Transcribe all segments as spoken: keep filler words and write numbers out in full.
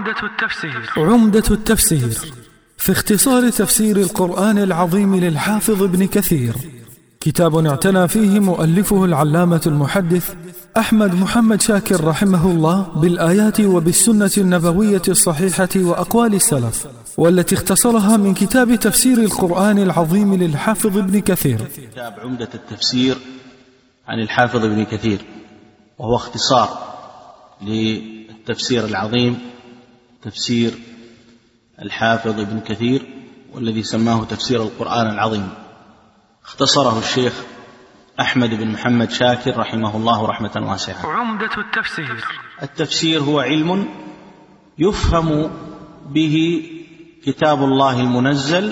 عمدة التفسير عمدة التفسير في اختصار تفسير القرآن العظيم للحافظ ابن كثير، كتاب اعتنى فيه مؤلفه العلامة المحدث أحمد محمد شاكر رحمه الله بالآيات وبالسنة النبوية الصحيحة وأقوال السلف، والتي اختصرها من كتاب تفسير القرآن العظيم للحافظ ابن كثير. كتاب عمدة التفسير عن الحافظ ابن كثير، وهو اختصار للتفسير العظيم تفسير الحافظ ابن كثير، والذي سماه تفسير القرآن العظيم. اختصره الشيخ أحمد بن محمد شاكر رحمه الله رحمة واسعة. عمدة التفسير التفسير هو علم يفهم به كتاب الله المنزل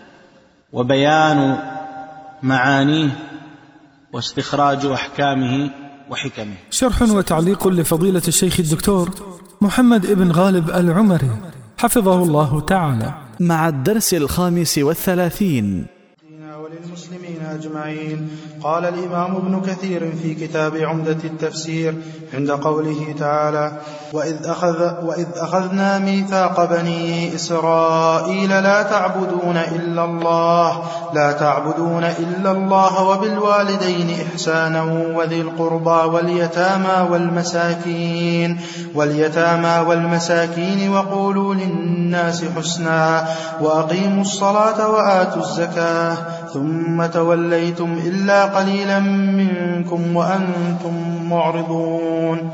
وبيان معانيه واستخراج أحكامه وحكمه. شرح وتعليق لفضيلة الشيخ الدكتور محمد ابن غالب العمري حفظه الله تعالى، مع الدرس الخامس والثلاثين. وللمسلمين أجمعين. قال الإمام ابن كثير في كتاب عمدة التفسير عند قوله تعالى: وإذ, أخذ وإذ أخذنا ميثاق بني إسرائيل لا تعبدون إلا الله لا تعبدون إلا الله وبالوالدين إحسانا وذي القربى واليتامى والمساكين واليتامى والمساكين وقولوا للناس حسنا وأقيموا الصلاة وآتوا الزكاة ثم توليتم إلا قليلا منكم وأنتم معرضون.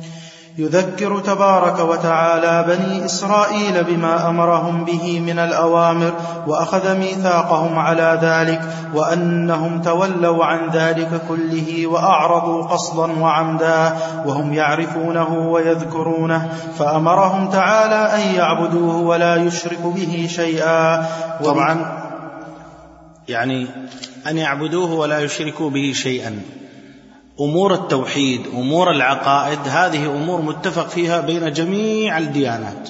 يذكر تبارك وتعالى بني إسرائيل بما أمرهم به من الأوامر، وأخذ ميثاقهم على ذلك، وأنهم تولوا عن ذلك كله وأعرضوا قصدا وعمدا وهم يعرفونه ويذكرونه، فأمرهم تعالى أن يعبدوه ولا يشركوا به شيئا. طبعا يعني أن يعبدوه ولا يشركوا به شيئا. أمور التوحيد، أمور العقائد، هذه أمور متفق فيها بين جميع الديانات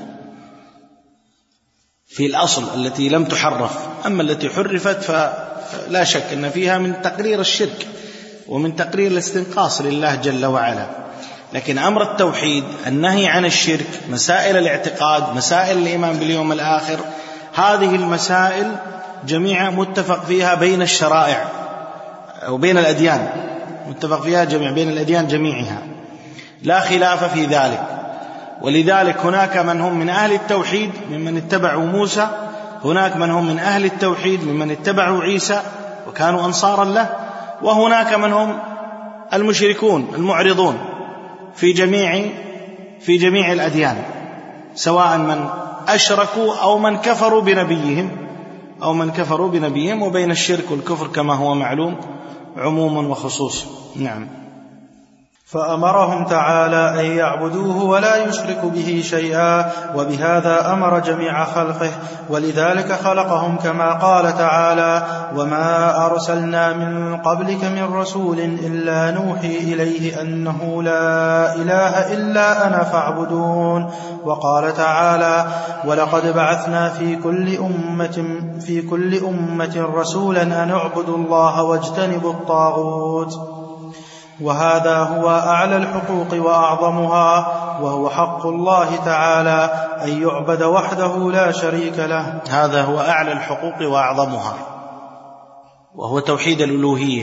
في الأصل التي لم تحرف. أما التي حرفت فلا شك أن فيها من تقرير الشرك ومن تقرير الاستنقاص لله جل وعلا. لكن أمر التوحيد، النهي عن الشرك، مسائل الاعتقاد، مسائل الإيمان باليوم الآخر، هذه المسائل جميعا متفق فيها بين الشرائع وبين الأديان، متفق فيها جميع بين الأديان جميعها، لا خلاف في ذلك. ولذلك هناك من هم من أهل التوحيد ممن اتبعوا موسى، هناك من هم من أهل التوحيد ممن اتبعوا عيسى وكانوا أنصارا له، وهناك من هم المشركون المعرضون في جميع في جميع الأديان، سواء من أشركوا أو من كفروا بنبيهم أو من كفروا بنبيهم وبين الشرك والكفر كما هو معلوم عموما وخصوصا. نعم. فأمرهم تعالى أن يعبدوه ولا يشركوا به شيئا، وبهذا أمر جميع خلقه، ولذلك خلقهم كما قال تعالى: وما أرسلنا من قبلك من رسول إلا نوحي إليه أنه لا إله إلا أنا فاعبدون. وقال تعالى: ولقد بعثنا في كل أمة في كل أمة رسولا أن اعبدوا الله واجتنبوا الطاغوت. وهذا هو أعلى الحقوق وأعظمها، وهو حق الله تعالى أن يعبد وحده لا شريك له. هذا هو أعلى الحقوق وأعظمها، وهو توحيد الألوهية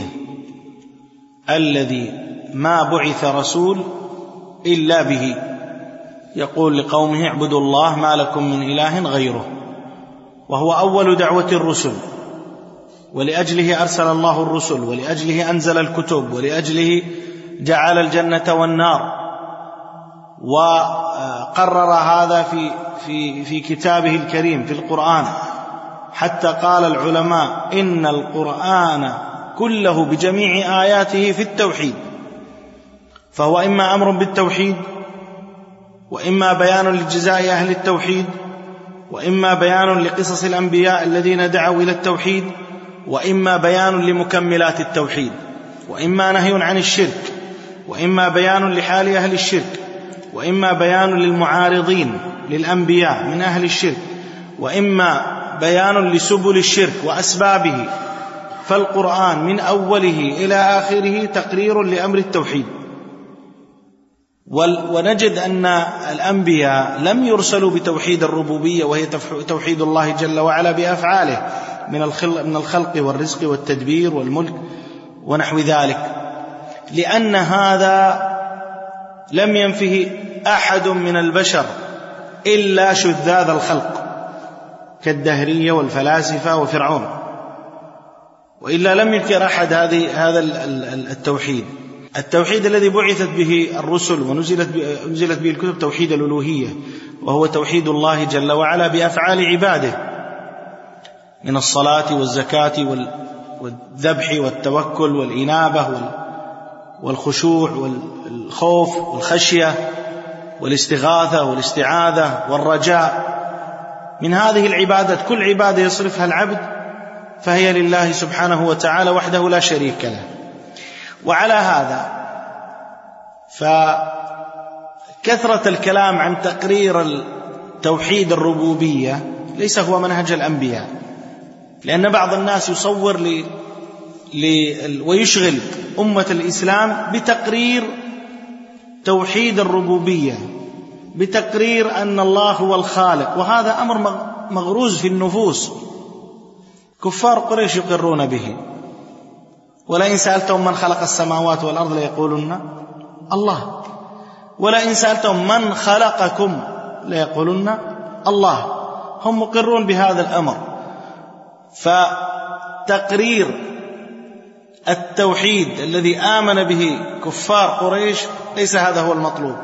الذي ما بعث رسول إلا به. يقول لقومه: اعبدوا الله ما لكم من إله غيره، وهو أول دعوة الرسل، ولأجله أرسل الله الرسل، ولأجله أنزل الكتب، ولأجله جعل الجنة والنار، وقرر هذا في في في كتابه الكريم في القرآن، حتى قال العلماء إن القرآن كله بجميع آياته في التوحيد، فهو إما أمر بالتوحيد، وإما بيان لجزاء أهل التوحيد، وإما بيان لقصص الأنبياء الذين دعوا إلى التوحيد، وإما بيان لمكملات التوحيد، وإما نهي عن الشرك، وإما بيان لحال أهل الشرك، وإما بيان للمعارضين للأنبياء من أهل الشرك، وإما بيان لسبل الشرك وأسبابه. فالقرآن من أوله إلى آخره تقرير لأمر التوحيد، ونجد أن الأنبياء لم يرسلوا بتوحيد الربوبية وهي توحيد الله جل وعلا بأفعاله من الخلق والرزق والتدبير والملك ونحو ذلك، لأن هذا لم ينفه أحد من البشر إلا شذاذ الخلق كالدهرية والفلاسفة وفرعون، وإلا لم ينكر أحد هذا التوحيد. التوحيد الذي بعثت به الرسل ونزلت به الكتب توحيد الألوهية، وهو توحيد الله جل وعلا بأفعال عباده من الصلاة والزكاة والذبح والتوكل والإنابة والخشوع والخوف والخشية والاستغاثة والاستعاذة والرجاء. من هذه العبادات كل عبادة يصرفها العبد فهي لله سبحانه وتعالى وحده لا شريك له. وعلى هذا فكثرة الكلام عن تقرير توحيد الربوبية ليس هو منهج الأنبياء، لأن بعض الناس يصور لي لي ويشغل أمة الإسلام بتقرير توحيد الربوبية، بتقرير أن الله هو الخالق، وهذا أمر مغروز في النفوس. كفار قريش يقرون به، ولئن سألتهم من خلق السماوات والأرض ليقولن الله، ولئن سألتهم من خلقكم ليقولن الله. هم مقرون بهذا الأمر. فتقرير التوحيد الذي آمن به كفار قريش ليس هذا هو المطلوب،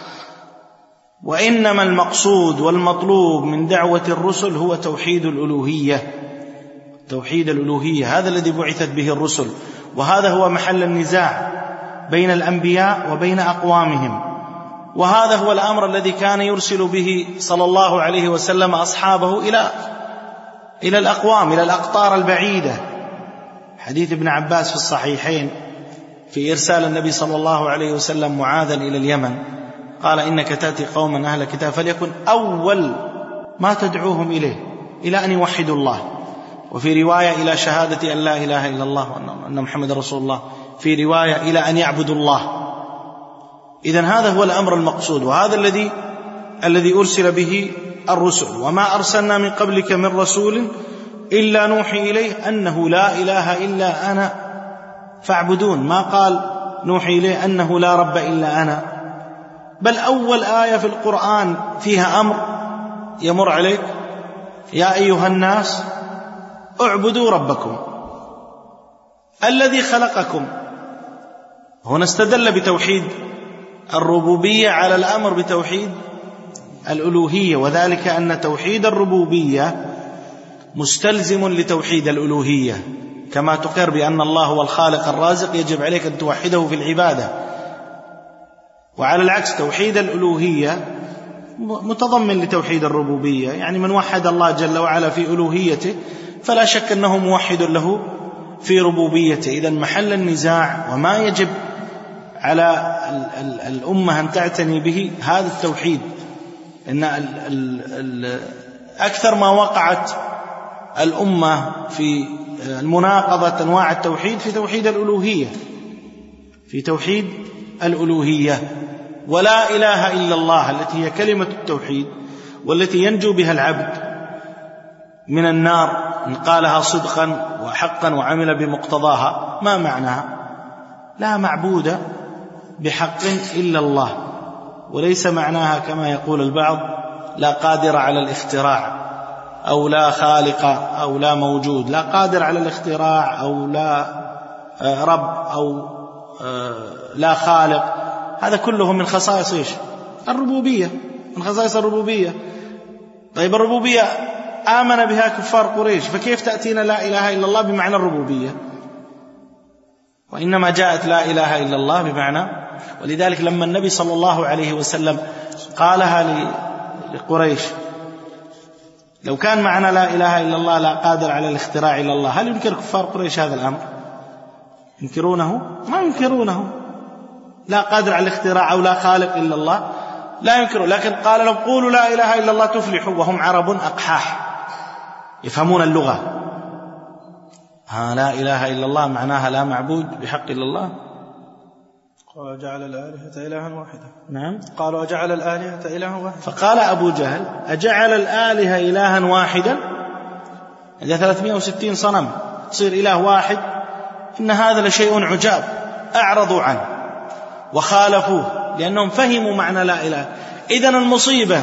وإنما المقصود والمطلوب من دعوة الرسل هو توحيد الألوهية. توحيد الألوهية هذا الذي بعثت به الرسل، وهذا هو محل النزاع بين الأنبياء وبين أقوامهم، وهذا هو الأمر الذي كان يرسل به صلى الله عليه وسلم أصحابه إلى إلى الأقوام، إلى الأقطار البعيدة. حديث ابن عباس في الصحيحين في إرسال النبي صلى الله عليه وسلم معاذا إلى اليمن، قال إنك تأتي قوما أهل كتاب فليكن أول ما تدعوهم إليه إلى أن يوحدوا الله، وفي رواية إلى شهادة أن لا إله إلا الله وأن محمد رسول الله، في رواية إلى أن يعبدوا الله. إذن هذا هو الأمر المقصود، وهذا الذي الذي أرسل به الرسل. وما أرسلنا من قبلك من رسول إلا نوحي إليه أنه لا إله إلا أنا فاعبدون. ما قال نوحي إليه أنه لا رب إلا أنا، بل أول آية في القرآن فيها أمر يمر عليك: يا أيها الناس اعبدوا ربكم الذي خلقكم. هنا استدل بتوحيد الربوبية على الأمر بتوحيد الألوهية، وذلك أن توحيد الربوبية مستلزم لتوحيد الألوهية، كما تقر بأن الله هو الخالق الرازق يجب عليك أن توحده في العبادة. وعلى العكس توحيد الألوهية متضمن لتوحيد الربوبية، يعني من وحد الله جل وعلا في ألوهيته فلا شك أنه موحد له في ربوبيته. إذن محل النزاع وما يجب على الأمة أن تعتني به هذا التوحيد، إن أكثر ما وقعت الأمة في المناقضة أنواع التوحيد في توحيد الألوهية، في توحيد الألوهية. ولا إله إلا الله التي هي كلمة التوحيد والتي ينجو بها العبد من النار إن قالها صدقا وحقا وعمل بمقتضاها. ما معناها؟ لا معبود بحق إلا الله، وليس معناها كما يقول البعض لا قادر على الاختراع أو لا خالق أو لا موجود. لا قادر على الاختراع أو لا رب أو لا خالق، هذا كله من خصائص إيش؟ الربوبية، من خصائص الربوبية. طيب الربوبية آمن بها كفار قريش، فكيف تأتينا لا إله إلا الله بمعنى الربوبية؟ وإنما جاءت لا إله إلا الله بمعنى، ولذلك لما النبي صلى الله عليه وسلم قالها لقريش لو كان معنى لا إله إلا الله لا قادر على الاختراع إلا الله، هل ينكر كفار قريش هذا الأمر؟ ينكرونه؟ ما ينكرونه. لا قادر على الاختراع أو لا خالق إلا الله لا ينكرون، لكن قال لو قولوا لا إله إلا الله تفلحوا، وهم عرب أقحاح يفهمون اللغة. ها لا إله إلا الله معناها لا معبود بحق إلا الله. قال جعل الآلهة إلها واحدا. نعم قال وجعل الآلهة إلها واحدا. فقال أبو جهل أجعل الآلهة إلها واحدا؟ إذا ثلاثمائة وستين صنم تصير إله واحد، إن هذا لشيء عجاب. أعرضوا عنه وخالفوه لأنهم فهموا معنى لا إله. إذن المصيبة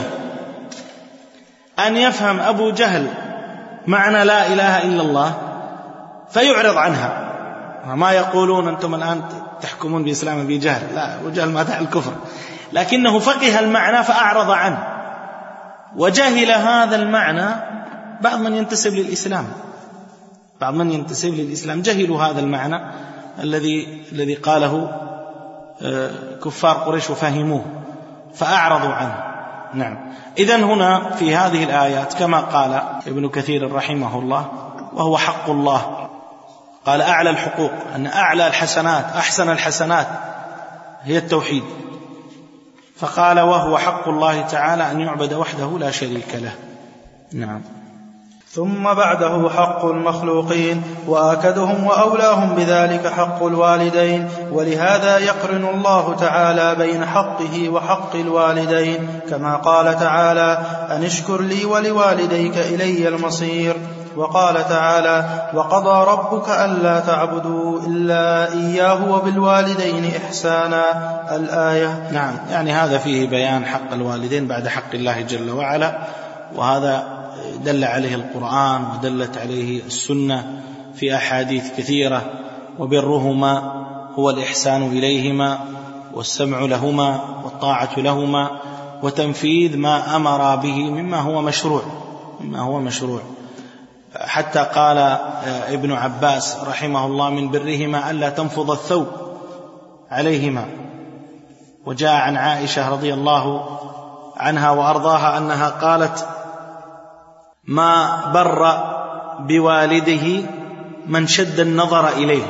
أن يفهم أبو جهل معنى لا إله إلا الله فيعرض عنها. ما يقولون أنتم الآن تحكمون بإسلام أبي جهل، لا، أبو جهل ما دعا الكفر، لكنه فقه المعنى فأعرض عنه وجهل هذا المعنى. بعض من ينتسب للإسلام بعض من ينتسب للإسلام جهلوا هذا المعنى الذي الذي قاله كفار قريش وفهموه فأعرضوا عنه. نعم. إذن هنا في هذه الآيات كما قال ابن كثير رحمه الله وهو حق الله، قال أعلى الحقوق، أن أعلى الحسنات أحسن الحسنات هي التوحيد، فقال وهو حق الله تعالى أن يعبد وحده لا شريك له. نعم. ثم بعده حق المخلوقين، وآكدهم وأولاهم بذلك حق الوالدين، ولهذا يقرن الله تعالى بين حقه وحق الوالدين، كما قال تعالى أن اشكر لي ولوالديك إلي المصير. وقال تعالى وقضى ربك ألا تعبدوا إلا إياه وبالوالدين إحسانا، الآية. نعم، يعني هذا فيه بيان حق الوالدين بعد حق الله جل وعلا، وهذا دل عليه القرآن ودلت عليه السنة في أحاديث كثيرة. وبرهما هو الإحسان إليهما والسمع لهما والطاعة لهما وتنفيذ ما أمر به مما هو مشروع مما هو مشروع حتى قال ابن عباس رحمه الله من برهما ألا تنفض الثوب عليهما. وجاء عن عائشة رضي الله عنها وأرضاها أنها قالت ما بر بوالده من شد النظر إليه.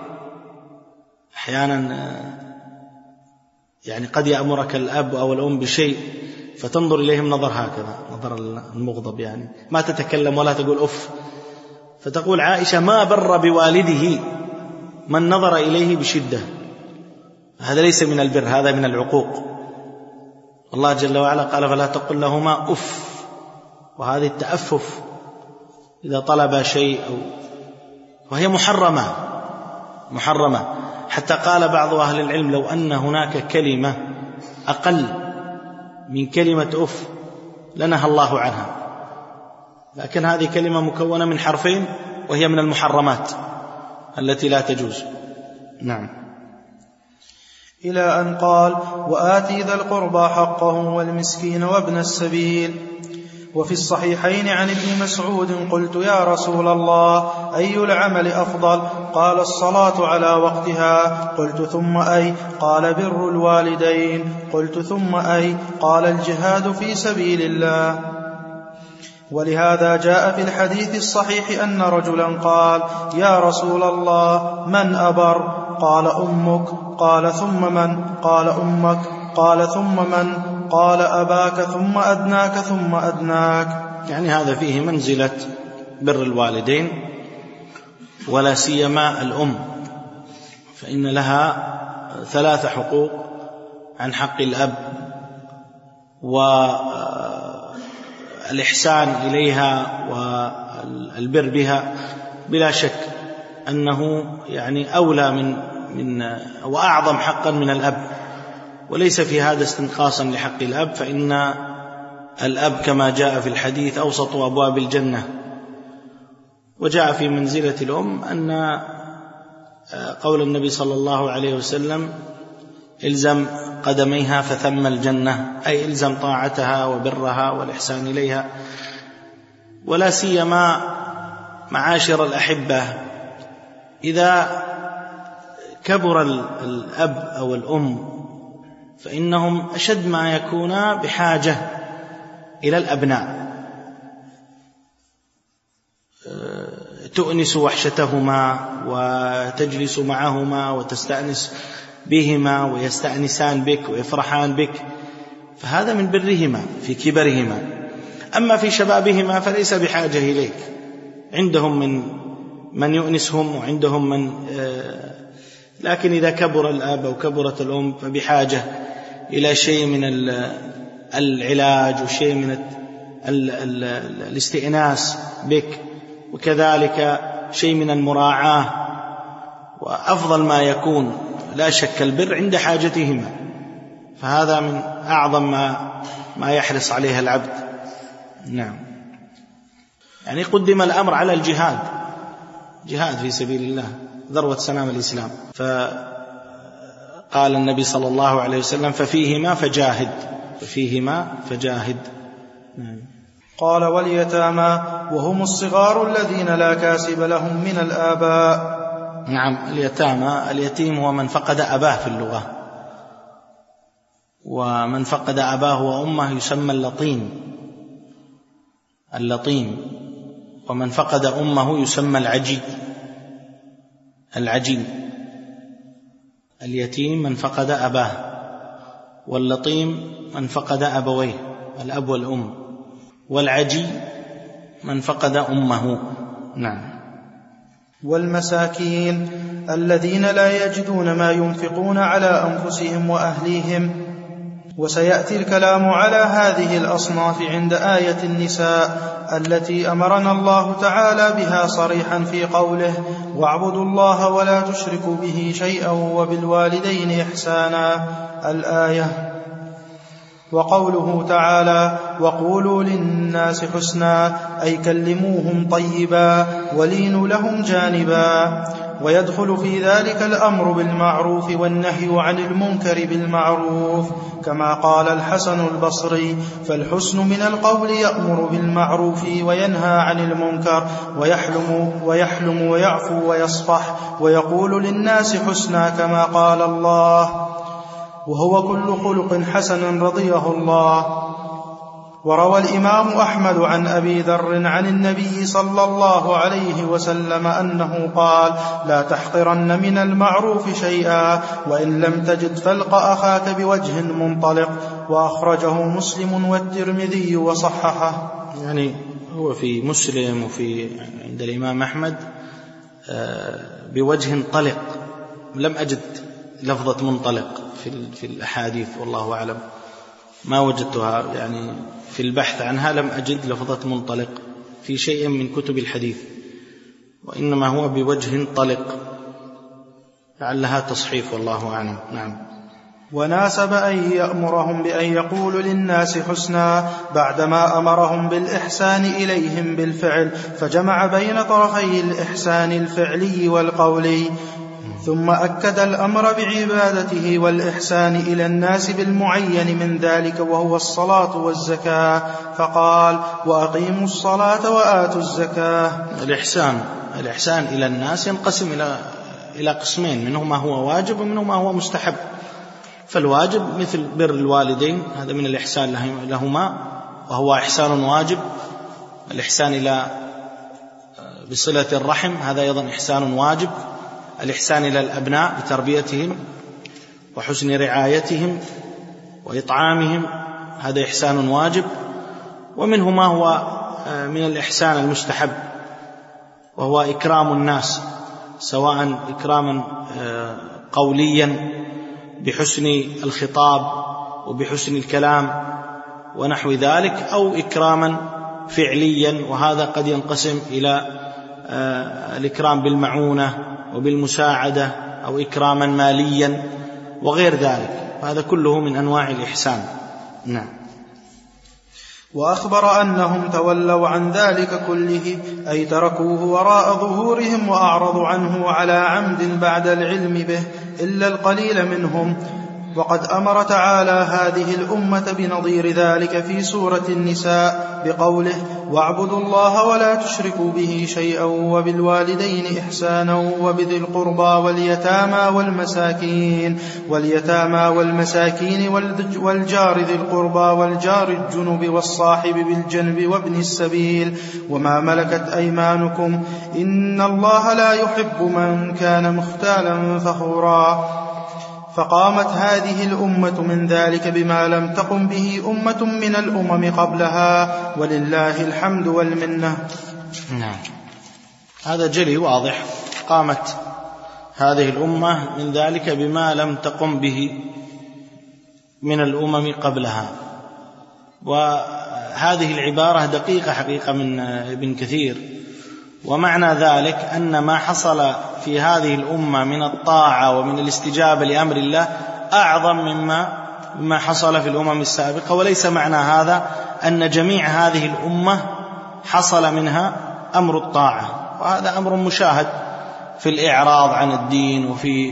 أحيانا يعني قد يأمرك الأب أو الأم بشيء فتنظر إليهم نظر هكذا، نظر المغضب، يعني ما تتكلم ولا تقول أف. فتقول عائشة ما بر بوالده من نظر إليه بشدة. هذا ليس من البر، هذا من العقوق. الله جل وعلا قال فلا تقل لهما أف، وهذه التأفف إذا طلب شيء أو وهي محرمة محرمة حتى قال بعض أهل العلم لو أن هناك كلمة أقل من كلمة أف لنهى الله عنها، لكن هذه كلمة مكونة من حرفين وهي من المحرمات التي لا تجوز. نعم. إلى أن قال وآتي ذا القربى حقه والمسكين وابن السبيل. وفي الصحيحين عن ابن مسعود قلت يا رسول الله أي العمل أفضل؟ قال الصلاة على وقتها. قلت ثم أي؟ قال بر الوالدين. قلت ثم أي؟ قال الجهاد في سبيل الله. ولهذا جاء في الحديث الصحيح أن رجلا قال يا رسول الله من أبر؟ قال أمك. قال ثم من؟ قال أمك. قال ثم من؟ قال أباك ثم أدناك ثم أدناك. يعني هذا فيه منزلة بر الوالدين، ولا سيما الأم، فإن لها ثلاث حقوق عن حق الأب، والإحسان إليها والبر بها بلا شك أنه يعني أولى من من وأعظم حقا من الأب، وليس في هذا استنقاصا لحق الأب، فإن الأب كما جاء في الحديث أوسط أبواب الجنة. وجاء في منزلة الأم أن قول النبي صلى الله عليه وسلم إلزم قدميها فثم الجنة، أي إلزم طاعتها وبرها والإحسان إليها. ولا سيما معاشر الأحبة إذا كبر الأب أو الأم فإنهم أشد ما يكون بحاجة إلى الأبناء، تؤنس وحشتهما وتجلس معهما وتستأنس بهما ويستأنسان بك ويفرحان بك، فهذا من برهما في كبرهما. أما في شبابهما فليس بحاجة إليك، عندهم من من يؤنسهم وعندهم من لكن إذا كبر الأب أو كبرت الأم فبحاجة إلى شيء من العلاج وشيء من الاستئناس بك، وكذلك شيء من المراعاة، وأفضل ما يكون لا شك البر عند حاجتهما، فهذا من أعظم ما, ما يحرص عليه العبد. نعم. يعني قدم الأمر على الجهاد، جهاد في سبيل الله ذروة سنام الإسلام، فقال النبي صلى الله عليه وسلم ففيهما فجاهد، ففيهما فجاهد. نعم. قال واليتامى وهم الصغار الذين لا كاسب لهم من الآباء. نعم. اليتامى، اليتيم هو من فقد أباه في اللغة، ومن فقد أباه وأمه يسمى اللطيم، اللطيم، ومن فقد أمه يسمى العجي، العجي. اليتيم من فقد أباه، واللطيم من فقد أبويه الأب والأم، والعجي من فقد أمه. نعم. والمساكين الذين لا يجدون ما ينفقون على أنفسهم وأهليهم. وسيأتي الكلام على هذه الأصناف عند آية النساء التي أمرنا الله تعالى بها صريحا في قوله واعبدوا الله ولا تشركوا به شيئا وبالوالدين إحسانا الآية. وقوله تعالى وقولوا للناس حسنا أي كلموهم طيبا ولينوا لهم جانبا. ويدخل في ذلك الأمر بالمعروف والنهي عن المنكر بالمعروف، كما قال الحسن البصري فالحسن من القول يأمر بالمعروف وينهى عن المنكر ويحلم, ويحلم ويعفو ويصفح ويقول للناس حسنا كما قال الله، وهو كل خلق حسن رضيه الله. وروى الإمام أحمد عن أبي ذر عن النبي صلى الله عليه وسلم أنه قال لا تحقرن من المعروف شيئا وإن لم تجد فالق أخاك بوجه منطلق. وأخرجه مسلم والترمذي وصححه. يعني هو في مسلم وفي عند الإمام أحمد بوجه طلق، لم أجد لفظة منطلق في في الأحاديث والله أعلم، ما وجدتها يعني في البحث عنها، لم أجد لفظة منطلق في شيء من كتب الحديث، وإنما هو بوجه طلق، لعلها تصحيف والله أعلم. نعم. وناسب أن يأمرهم بأن يقولوا للناس حسنا بعدما أمرهم بالإحسان إليهم بالفعل، فجمع بين طرفي الإحسان الفعلي والقولي، ثم أكد الأمر بعبادته والإحسان إلى الناس بالمعين من ذلك وهو الصلاة والزكاة، فقال وأقيموا الصلاة وآتوا الزكاة. الإحسان الإحسان إلى الناس ينقسم إلى إلى قسمين، منه ما هو واجب ومنه ما هو مستحب. فالواجب مثل بر الوالدين، هذا من الإحسان لهما وهو إحسان واجب. الإحسان إلى بصلة الرحم هذا أيضا إحسان واجب. الإحسان إلى الأبناء بتربيتهم وحسن رعايتهم وإطعامهم هذا إحسان واجب. ومنه ما هو من الإحسان المستحب وهو إكرام الناس، سواء إكراما قوليا بحسن الخطاب وبحسن الكلام ونحو ذلك، أو إكراما فعليا، وهذا قد ينقسم إلى الإكرام بالمعونة وبالمساعدة أو إكراما ماليا وغير ذلك، هذا كله من أنواع الإحسان. نعم. وأخبر أنهم تولوا عن ذلك كله، أي تركوه وراء ظهورهم وأعرضوا عنه على عمد بعد العلم به إلا القليل منهم. وقد أمر تعالى هذه الأمة بنظير ذلك في سورة النساء بقوله واعبدوا الله ولا تشركوا به شيئا وبالوالدين إحسانا وبذي القربى واليتامى والمساكين واليتامى والمساكين والجار ذي القربى والجار الجنب والصاحب بالجنب وابن السبيل وما ملكت أيمانكم إن الله لا يحب من كان مختالا فخورا. فقامت هذه الأمة من ذلك بما لم تقم به أمة من الأمم قبلها، ولله الحمد والمنة. نعم. هذا جلي واضح. قامت هذه الأمة من ذلك بما لم تقم به من الأمم قبلها. وهذه العبارة دقيقة حقيقة من ابن كثير، ومعنى ذلك أن ما حصل في هذه الأمة من الطاعة ومن الاستجابة لأمر الله أعظم مما ما حصل في الأمم السابقة. وليس معنى هذا أن جميع هذه الأمة حصل منها أمر الطاعة، وهذا أمر مشاهد في الإعراض عن الدين وفي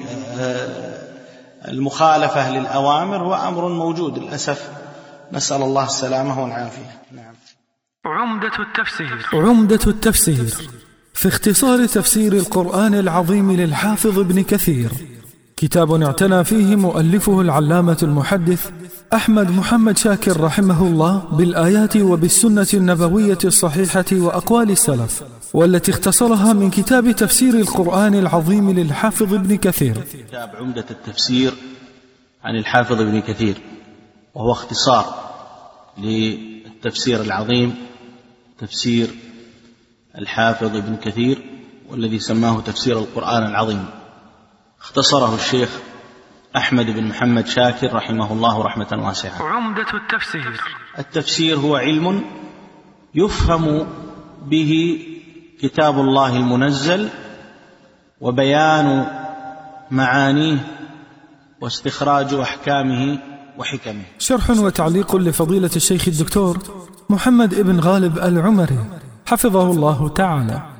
المخالفة للأوامر، وأمر موجود للأسف، نسأل الله السلامة والعافية. نعم. عمدة التفسير. عمدة التفسير في اختصار تفسير القرآن العظيم للحافظ ابن كثير، كتاب اعتنى فيه مؤلفه العلامة المحدث أحمد محمد شاكر رحمه الله بالآيات وبالسنة النبوية الصحيحة وأقوال السلف، والتي اختصرها من كتاب تفسير القرآن العظيم للحافظ ابن كثير. كتاب عمدة التفسير عن الحافظ ابن كثير، وهو اختصار للتفسير العظيم تفسير الحافظ ابن كثير، والذي سماه تفسير القرآن العظيم. اختصره الشيخ أحمد بن محمد شاكر رحمه الله رحمة واسعة. عمدة التفسير. التفسير هو علم يفهم به كتاب الله المنزل، وبيان معانيه، واستخراج أحكامه وحكمه. شرح وتعليق لفضيلة الشيخ الدكتور محمد ابن غالب العمري حفظه الله تعالى.